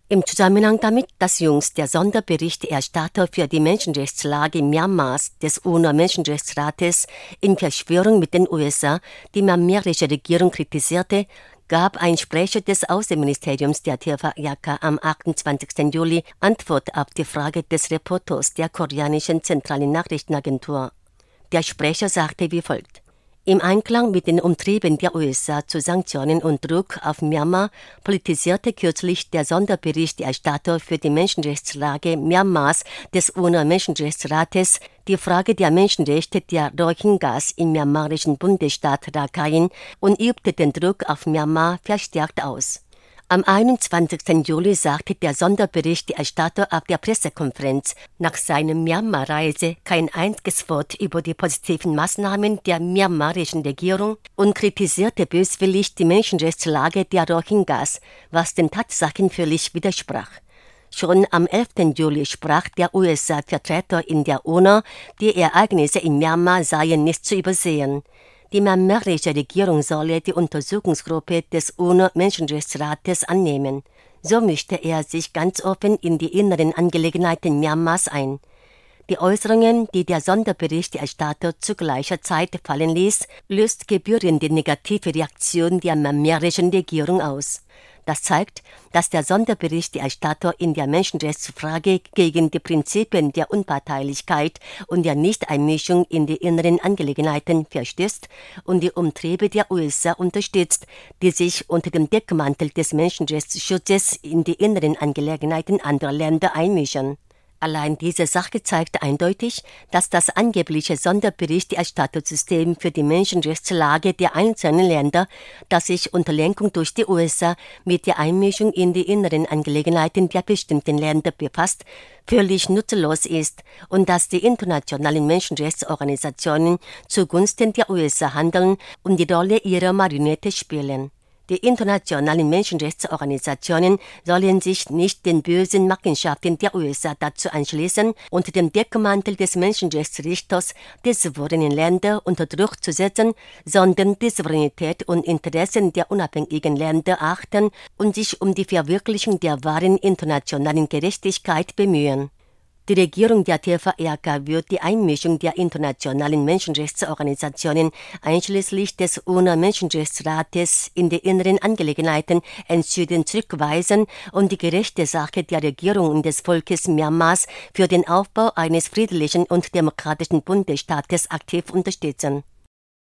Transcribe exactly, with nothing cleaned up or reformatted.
Im Zusammenhang damit, dass jüngst der Sonderberichterstatter für die Menschenrechtslage Myanmars des UNO-Menschenrechtsrates in Verschwörung mit den U S A die myanmarische Regierung kritisierte, gab ein Sprecher des Außenministeriums der T V R K am achtundzwanzigsten Juli Antwort auf die Frage des Reporters der koreanischen zentralen Nachrichtenagentur. Der Sprecher sagte wie folgt: Im Einklang mit den Umtrieben der U S A zu Sanktionen und Druck auf Myanmar politisierte kürzlich der Sonderberichterstatter für die Menschenrechtslage Myanmars des UNO-Menschenrechtsrates die Frage der Menschenrechte der Rohingyas im myanmarischen Bundesstaat Rakhine und übte den Druck auf Myanmar verstärkt aus. Am einundzwanzigsten Juli sagte der Sonderberichterstatter auf der Pressekonferenz nach seiner Myanmar-Reise kein einziges Wort über die positiven Maßnahmen der myanmarischen Regierung und kritisierte böswillig die Menschenrechtslage der Rohingyas, was den Tatsachen völlig widersprach. Schon am elften Juli sprach der U S A-Vertreter in der UNO, die Ereignisse in Myanmar seien nicht zu übersehen. Die myanmarische Regierung solle die Untersuchungsgruppe des UNO-Menschenrechtsrates annehmen. So mischte er sich ganz offen in die inneren Angelegenheiten Myanmars ein. Die Äußerungen, die der Sonderberichterstatter zu gleicher Zeit fallen ließ, löst gebührende negative Reaktion der myanmarischen Regierung aus. Das zeigt, dass der Sonderberichterstatter in der Menschenrechtsfrage gegen die Prinzipien der Unparteilichkeit und der Nichteinmischung in die inneren Angelegenheiten verstößt und die Umtriebe der U S A unterstützt, die sich unter dem Deckmantel des Menschenrechtsschutzes in die inneren Angelegenheiten anderer Länder einmischen. Allein diese Sache zeigt eindeutig, dass das angebliche Sonderberichterstattersystem für die Menschenrechtslage der einzelnen Länder, das sich unter Lenkung durch die U S A mit der Einmischung in die inneren Angelegenheiten der bestimmten Länder befasst, völlig nutzlos ist und dass die internationalen Menschenrechtsorganisationen zugunsten der U S A handeln und die Rolle ihrer Marionette spielen. Die internationalen Menschenrechtsorganisationen sollen sich nicht den bösen Machenschaften der U S A dazu anschließen, unter dem Deckmantel des Menschenrechtsrichters die souveränen Länder unter Druck zu setzen, sondern die Souveränität und Interessen der unabhängigen Länder achten und sich um die Verwirklichung der wahren internationalen Gerechtigkeit bemühen. Die Regierung der T V R K wird die Einmischung der internationalen Menschenrechtsorganisationen einschließlich des UNO-Menschenrechtsrates in die inneren Angelegenheiten entschieden zurückweisen und die gerechte Sache der Regierung und des Volkes Myanmars für den Aufbau eines friedlichen und demokratischen Bundesstaates aktiv unterstützen.